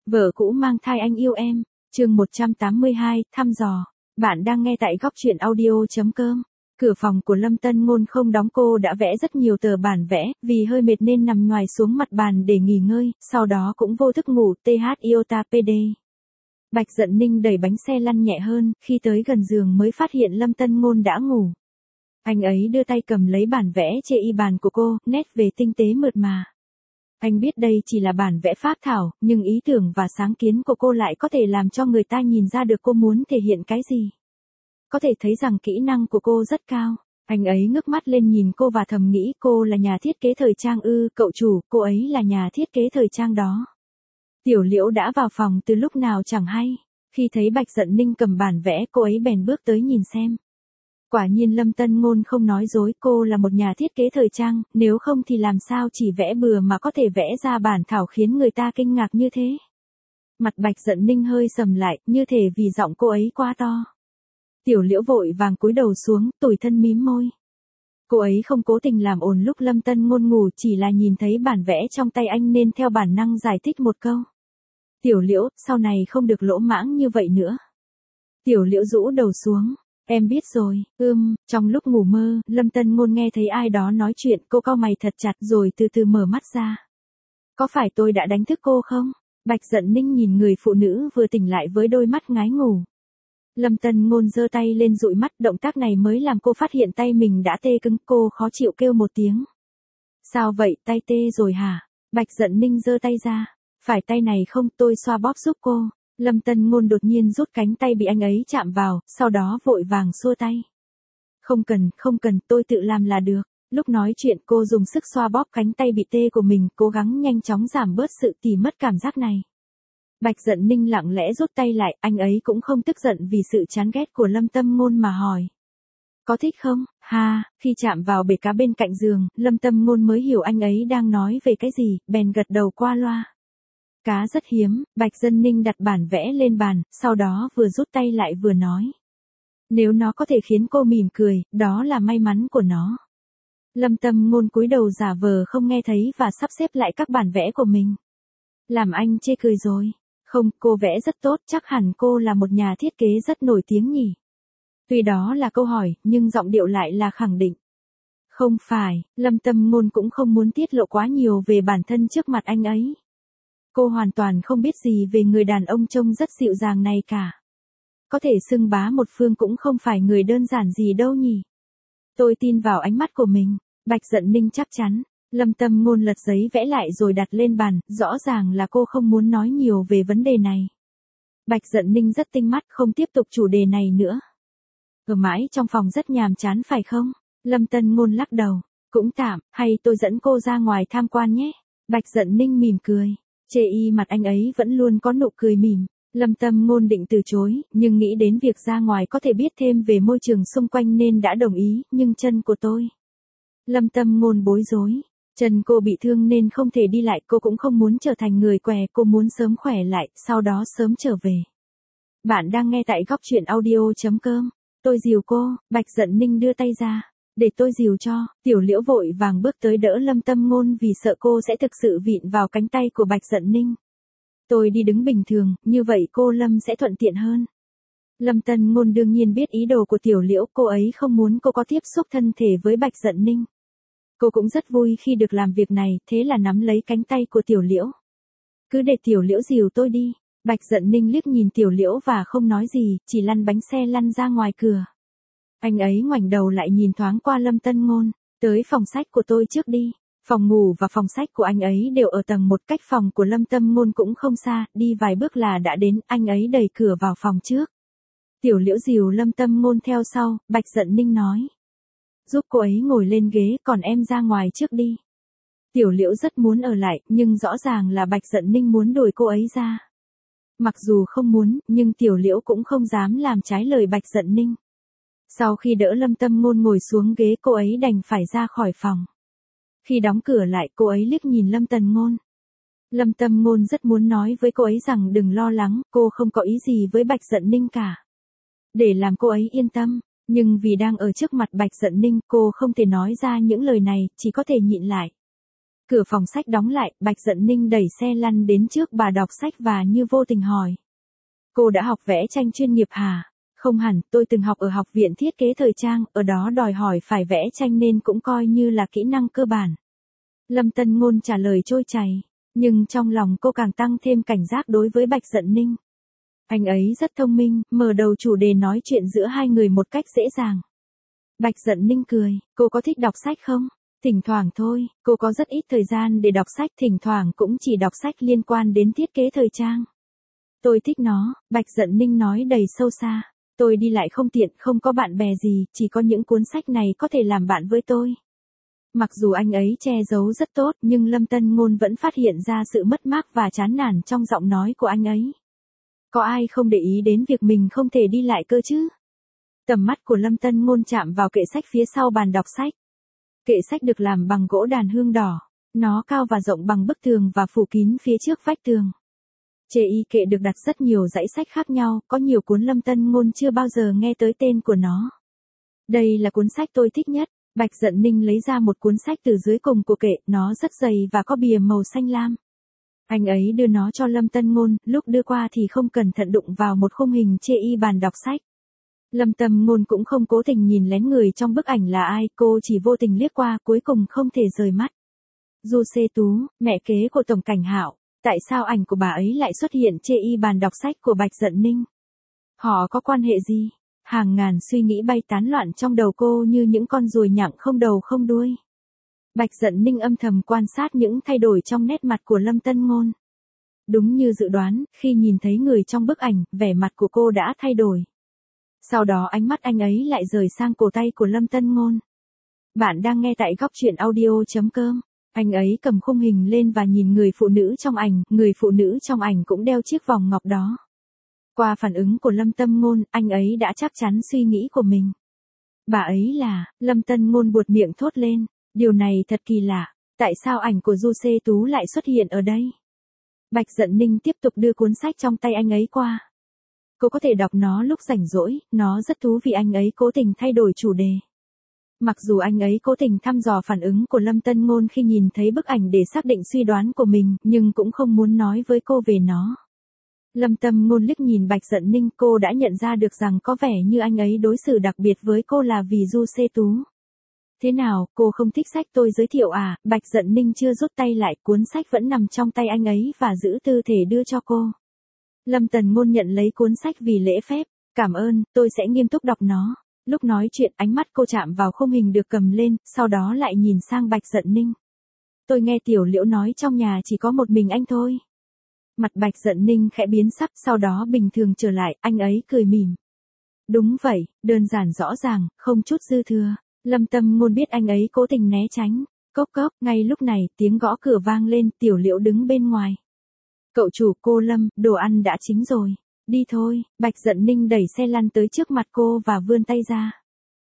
Vợ cũ mang thai anh yêu em, chương 182, thăm dò. Bạn đang nghe tại góc truyện audio.com. Cửa phòng của Lâm Tân Ngôn không đóng, cô đã vẽ rất nhiều tờ bản vẽ, vì hơi mệt nên nằm nhoài xuống mặt bàn để nghỉ ngơi, sau đó cũng vô thức ngủ. TH Iota PD. Bạch Dận Ninh đẩy bánh xe lăn nhẹ hơn, khi tới gần giường mới phát hiện Lâm Tân Ngôn đã ngủ. Anh ấy đưa tay cầm lấy bản vẽ trên y bàn của cô, nét về tinh tế mượt mà. Anh biết đây chỉ là bản vẽ phác thảo, nhưng ý tưởng và sáng kiến của cô lại có thể làm cho người ta nhìn ra được cô muốn thể hiện cái gì. Có thể thấy rằng kỹ năng của cô rất cao. Anh ấy ngước mắt lên nhìn cô và thầm nghĩ cô là nhà thiết kế thời trang ư? Cậu chủ, cô ấy là nhà thiết kế thời trang đó. Tiểu Liễu đã vào phòng từ lúc nào chẳng hay. Khi thấy Bạch Dận Ninh cầm bản vẽ, cô ấy bèn bước tới nhìn xem. Quả nhiên Lâm Tân Ngôn không nói dối, cô là một nhà thiết kế thời trang, nếu không thì làm sao chỉ vẽ bừa mà có thể vẽ ra bản thảo khiến người ta kinh ngạc như thế. Mặt Bạch Dận Ninh hơi sầm lại, như thể vì giọng cô ấy quá to. Tiểu Liễu vội vàng cúi đầu xuống, tủi thân mím môi. Cô ấy không cố tình làm ồn lúc Lâm Tân Ngôn ngủ, chỉ là nhìn thấy bản vẽ trong tay anh nên theo bản năng giải thích một câu. Tiểu Liễu, sau này không được lỗ mãng như vậy nữa. Tiểu Liễu rũ đầu xuống. Em biết rồi. Trong lúc ngủ mơ, Lâm Tân Ngôn nghe thấy ai đó nói chuyện, cô cau mày thật chặt rồi từ từ mở mắt ra. Có phải tôi đã đánh thức cô không? Bạch Dận Ninh nhìn người phụ nữ vừa tỉnh lại với đôi mắt ngái ngủ. Lâm Tân Ngôn giơ tay lên dụi mắt, động tác này mới làm cô phát hiện tay mình đã tê cứng, cô khó chịu kêu một tiếng. Sao vậy, tay tê rồi hả? Bạch Dận Ninh giơ tay ra. Phải tay này không, tôi xoa bóp giúp cô. Lâm Tân Ngôn đột nhiên rút cánh tay bị anh ấy chạm vào, sau đó vội vàng xua tay. Không cần, tôi tự làm là được. Lúc nói chuyện cô dùng sức xoa bóp cánh tay bị tê của mình, cố gắng nhanh chóng giảm bớt sự tì mất cảm giác này. Bạch Dận Ninh lặng lẽ rút tay lại, anh ấy cũng không tức giận vì sự chán ghét của Lâm Tân Ngôn mà hỏi. Có thích không? Khi chạm vào bể cá bên cạnh giường, Lâm Tân Ngôn mới hiểu anh ấy đang nói về cái gì, bèn gật đầu qua loa. Cá rất hiếm. Bạch Dận Ninh đặt bản vẽ lên bàn, sau đó vừa rút tay lại vừa nói. Nếu nó có thể khiến cô mỉm cười, đó là may mắn của nó. Lâm Tân Ngôn cúi đầu giả vờ không nghe thấy và sắp xếp lại các bản vẽ của mình. Làm anh chê cười rồi. Không, cô vẽ rất tốt, chắc hẳn cô là một nhà thiết kế rất nổi tiếng nhỉ. Tuy đó là câu hỏi, nhưng giọng điệu lại là khẳng định. Không phải, Lâm Tân Ngôn cũng không muốn tiết lộ quá nhiều về bản thân trước mặt anh ấy. Cô hoàn toàn không biết gì về người đàn ông trông rất dịu dàng này cả. Có thể xưng bá một phương cũng không phải người đơn giản gì đâu nhỉ. Tôi tin vào ánh mắt của mình. Bạch Dận Ninh chắc chắn. Lâm Tân Ngôn lật giấy vẽ lại rồi đặt lên bàn, rõ ràng là cô không muốn nói nhiều về vấn đề này. Bạch Dận Ninh rất tinh mắt, không tiếp tục chủ đề này nữa. Ở mãi trong phòng rất nhàm chán phải không? Lâm Tân Ngôn lắc đầu. Cũng tạm, hay tôi dẫn cô ra ngoài tham quan nhé. Bạch Dận Ninh mỉm cười. Chê y mặt anh ấy vẫn luôn có nụ cười mỉm. Lâm Tân Ngôn định từ chối, nhưng nghĩ đến việc ra ngoài có thể biết thêm về môi trường xung quanh nên đã đồng ý, nhưng chân của tôi. Lâm Tân Ngôn bối rối. Chân cô bị thương nên không thể đi lại, cô cũng không muốn trở thành người què, cô muốn sớm khỏe lại, sau đó sớm trở về. Bạn đang nghe tại góc truyện audio.com. Tôi dìu cô. Bạch Dận Ninh đưa tay ra. Để tôi dìu cho. Tiểu Liễu vội vàng bước tới đỡ Lâm Tân Ngôn vì sợ cô sẽ thực sự vịn vào cánh tay của Bạch Dận Ninh. Tôi đi đứng bình thường, như vậy cô Lâm sẽ thuận tiện hơn. Lâm Tân Ngôn đương nhiên biết ý đồ của Tiểu Liễu, cô ấy không muốn cô có tiếp xúc thân thể với Bạch Dận Ninh. Cô cũng rất vui khi được làm việc này, thế là nắm lấy cánh tay của Tiểu Liễu. Cứ để Tiểu Liễu dìu tôi đi. Bạch Dận Ninh liếc nhìn Tiểu Liễu và không nói gì, chỉ lăn bánh xe lăn ra ngoài cửa. Anh ấy ngoảnh đầu lại nhìn thoáng qua Lâm Tân Ngôn. Tới phòng sách của tôi trước đi. Phòng ngủ và phòng sách của anh ấy đều ở tầng 1, cách phòng của Lâm Tân Ngôn cũng không xa, đi vài bước là đã đến, anh ấy đẩy cửa vào phòng trước. Tiểu Liễu dìu Lâm Tân Ngôn theo sau, Bạch Dận Ninh nói. Giúp cô ấy ngồi lên ghế, còn em ra ngoài trước đi. Tiểu Liễu rất muốn ở lại, nhưng rõ ràng là Bạch Dận Ninh muốn đuổi cô ấy ra. Mặc dù không muốn, nhưng Tiểu Liễu cũng không dám làm trái lời Bạch Dận Ninh. Sau khi đỡ Lâm Tân Ngôn ngồi xuống ghế, cô ấy đành phải ra khỏi phòng. Khi đóng cửa lại, cô ấy liếc nhìn Lâm Tân Ngôn. Lâm Tân Ngôn rất muốn nói với cô ấy rằng đừng lo lắng, cô không có ý gì với Bạch Dận Ninh cả. Để làm cô ấy yên tâm, nhưng vì đang ở trước mặt Bạch Dận Ninh, cô không thể nói ra những lời này, chỉ có thể nhịn lại. Cửa phòng sách đóng lại, Bạch Dận Ninh đẩy xe lăn đến trước bà đọc sách và như vô tình hỏi. Cô đã học vẽ tranh chuyên nghiệp hả? Không hẳn, tôi từng học ở học viện thiết kế thời trang, ở đó đòi hỏi phải vẽ tranh nên cũng coi như là kỹ năng cơ bản. Lâm Tân Ngôn trả lời trôi chảy, nhưng trong lòng cô càng tăng thêm cảnh giác đối với Bạch Dận Ninh. Anh ấy rất thông minh, mở đầu chủ đề nói chuyện giữa hai người một cách dễ dàng. Bạch Dận Ninh cười, cô có thích đọc sách không? Thỉnh thoảng thôi, cô có rất ít thời gian để đọc sách, thỉnh thoảng cũng chỉ đọc sách liên quan đến thiết kế thời trang. Tôi thích nó, Bạch Dận Ninh nói đầy sâu xa. Tôi đi lại không tiện, không có bạn bè gì, chỉ có những cuốn sách này có thể làm bạn với tôi. Mặc dù anh ấy che giấu rất tốt, nhưng Lâm Tân Ngôn vẫn phát hiện ra sự mất mát và chán nản trong giọng nói của anh ấy. Có ai không để ý đến việc mình không thể đi lại cơ chứ? Tầm mắt của Lâm Tân Ngôn chạm vào kệ sách phía sau bàn đọc sách. Kệ sách được làm bằng gỗ đàn hương đỏ. Nó cao và rộng bằng bức tường và phủ kín phía trước vách tường. Trên y kệ được đặt rất nhiều dãy sách khác nhau, có nhiều cuốn Lâm Tân Ngôn chưa bao giờ nghe tới tên của nó. Đây là cuốn sách tôi thích nhất. Bạch Dận Ninh lấy ra một cuốn sách từ dưới cùng của kệ, nó rất dày và có bìa màu xanh lam. Anh ấy đưa nó cho Lâm Tân Ngôn, lúc đưa qua thì không cẩn thận đụng vào một khung hình chê y bàn đọc sách. Lâm Tân Ngôn cũng không cố tình nhìn lén người trong bức ảnh là ai, cô chỉ vô tình liếc qua, cuối cùng không thể rời mắt. Du Xê Tú, mẹ kế của Tổng Cảnh Hạo, tại sao ảnh của bà ấy lại xuất hiện chê y bàn đọc sách của Bạch Dận Ninh? Họ có quan hệ gì? Hàng ngàn suy nghĩ bay tán loạn trong đầu cô như những con ruồi nhặng không đầu không đuôi. Bạch Dận Ninh âm thầm quan sát những thay đổi trong nét mặt của Lâm Tân Ngôn. Đúng như dự đoán, khi nhìn thấy người trong bức ảnh, vẻ mặt của cô đã thay đổi. Sau đó ánh mắt anh ấy lại rời sang cổ tay của Lâm Tân Ngôn. Bạn đang nghe tại góc truyện audio.com. Anh ấy cầm khung hình lên và nhìn người phụ nữ trong ảnh, người phụ nữ trong ảnh cũng đeo chiếc vòng ngọc đó. Qua phản ứng của Lâm Tân Ngôn, anh ấy đã chắc chắn suy nghĩ của mình. Bà ấy là, Lâm Tân Ngôn buột miệng thốt lên, điều này thật kỳ lạ, tại sao ảnh của Du Xê Tú lại xuất hiện ở đây? Bạch Dận Ninh tiếp tục đưa cuốn sách trong tay anh ấy qua. Cô có thể đọc nó lúc rảnh rỗi, nó rất thú vị. Anh ấy cố tình thay đổi chủ đề. Mặc dù anh ấy cố tình thăm dò phản ứng của Lâm Tân Ngôn khi nhìn thấy bức ảnh để xác định suy đoán của mình, nhưng cũng không muốn nói với cô về nó. Lâm Tân Ngôn liếc nhìn Bạch Dận Ninh, cô đã nhận ra được rằng có vẻ như anh ấy đối xử đặc biệt với cô là vì Du Xê Tú. Thế nào, cô không thích sách tôi giới thiệu à? Bạch Dận Ninh chưa rút tay lại, cuốn sách vẫn nằm trong tay anh ấy và giữ tư thế đưa cho cô. Lâm Tân Ngôn nhận lấy cuốn sách vì lễ phép, cảm ơn, tôi sẽ nghiêm túc đọc nó. Lúc nói chuyện ánh mắt cô chạm vào khung hình được cầm lên, sau đó lại nhìn sang Bạch Dận Ninh. Tôi nghe Tiểu Liễu nói trong nhà chỉ có một mình anh thôi. Mặt Bạch Dận Ninh khẽ biến sắc, sau đó bình thường trở lại, anh ấy cười mỉm. Đúng vậy, đơn giản rõ ràng, không chút dư thừa. Lâm Tân Ngôn biết anh ấy cố tình né tránh. Cốc cốc, ngay lúc này, tiếng gõ cửa vang lên, Tiểu Liễu đứng bên ngoài. Cậu chủ, cô Lâm, đồ ăn đã chín rồi. Đi thôi, Bạch Dận Ninh đẩy xe lăn tới trước mặt cô và vươn tay ra.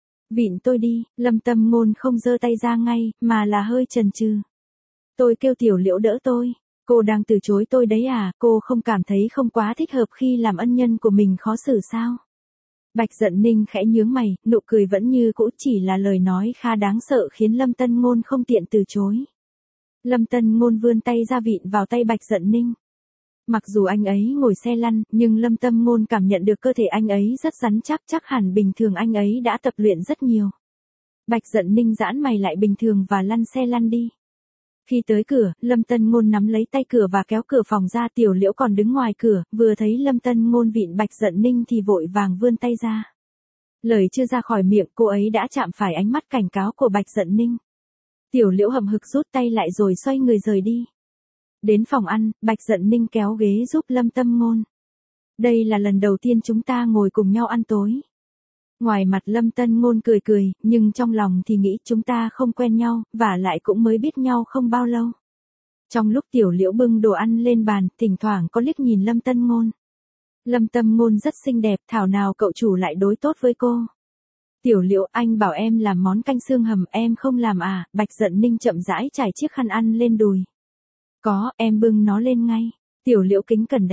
Vịn tôi đi, Lâm Tân Ngôn không giơ tay ra ngay, mà là hơi chần chừ. Tôi kêu Tiểu Liễu đỡ tôi. Cô đang từ chối tôi đấy à, cô không cảm thấy không quá thích hợp khi làm ân nhân của mình khó xử sao? Bạch Dận Ninh khẽ nhướng mày, nụ cười vẫn như cũ, chỉ là lời nói khá đáng sợ khiến Lâm Tân Ngôn không tiện từ chối. Lâm Tân Ngôn vươn tay ra vịn vào tay Bạch Dận Ninh. Mặc dù anh ấy ngồi xe lăn, nhưng Lâm Tân Ngôn cảm nhận được cơ thể anh ấy rất rắn chắc, chắc hẳn bình thường anh ấy đã tập luyện rất nhiều. Bạch Dận Ninh giãn mày lại bình thường và lăn xe lăn đi. Khi tới cửa, Lâm Tân Ngôn nắm lấy tay cửa và kéo cửa phòng ra. Tiểu Liễu còn đứng ngoài cửa, vừa thấy Lâm Tân Ngôn vịn Bạch Dận Ninh thì vội vàng vươn tay ra. Lời chưa ra khỏi miệng, cô ấy đã chạm phải ánh mắt cảnh cáo của Bạch Dận Ninh. Tiểu Liễu hậm hực rút tay lại rồi xoay người rời đi. Đến phòng ăn, Bạch Dận Ninh kéo ghế giúp Lâm Tân Ngôn. Đây là lần đầu tiên chúng ta ngồi cùng nhau ăn tối. Ngoài mặt Lâm Tân Ngôn cười cười, nhưng trong lòng thì nghĩ chúng ta không quen nhau, và lại cũng mới biết nhau không bao lâu. Trong lúc Tiểu Liễu bưng đồ ăn lên bàn, thỉnh thoảng có liếc nhìn Lâm Tân Ngôn. Lâm Tân Ngôn rất xinh đẹp, thảo nào cậu chủ lại đối tốt với cô. Tiểu Liễu, anh bảo em làm món canh xương hầm, em không làm à? Bạch Dận Ninh chậm rãi trải chiếc khăn ăn lên đùi. Có, em bưng nó lên ngay. Tiểu Liễu kính cẩn đáp.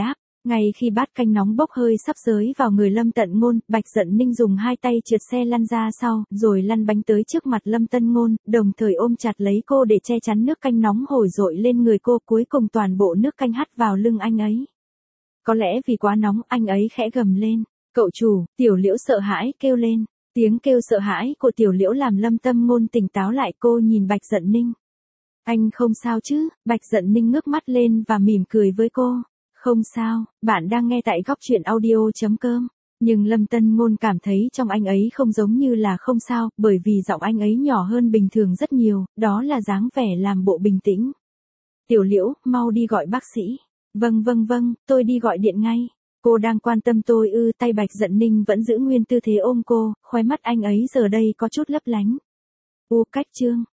Ngay khi bát canh nóng bốc hơi sắp xới vào người Lâm Tận Ngôn, Bạch Dận Ninh dùng hai tay trượt xe lăn ra sau, rồi lăn bánh tới trước mặt Lâm Tân Ngôn, đồng thời ôm chặt lấy cô để che chắn nước canh nóng hổi dội lên người cô, cuối cùng toàn bộ nước canh hắt vào lưng anh ấy. Có lẽ vì quá nóng, anh ấy khẽ gầm lên. Cậu chủ, Tiểu Liễu sợ hãi kêu lên. Tiếng kêu sợ hãi của Tiểu Liễu làm Lâm Tâm Ngôn tỉnh táo lại, cô nhìn Bạch Dận Ninh. Anh không sao chứ? Bạch Dận Ninh ngước mắt lên và mỉm cười với cô. Không sao, bạn đang nghe tại góc truyện audio.com. Nhưng Lâm Tân Ngôn cảm thấy trong anh ấy không giống như là không sao, bởi vì giọng anh ấy nhỏ hơn bình thường rất nhiều, đó là dáng vẻ làm bộ bình tĩnh. Tiểu Liễu, mau đi gọi bác sĩ. Vâng, tôi đi gọi điện ngay. Cô đang quan tâm tôi ư? Tay Bạch Dận Ninh vẫn giữ nguyên tư thế ôm cô, khóe mắt anh ấy giờ đây có chút lấp lánh. Cách chương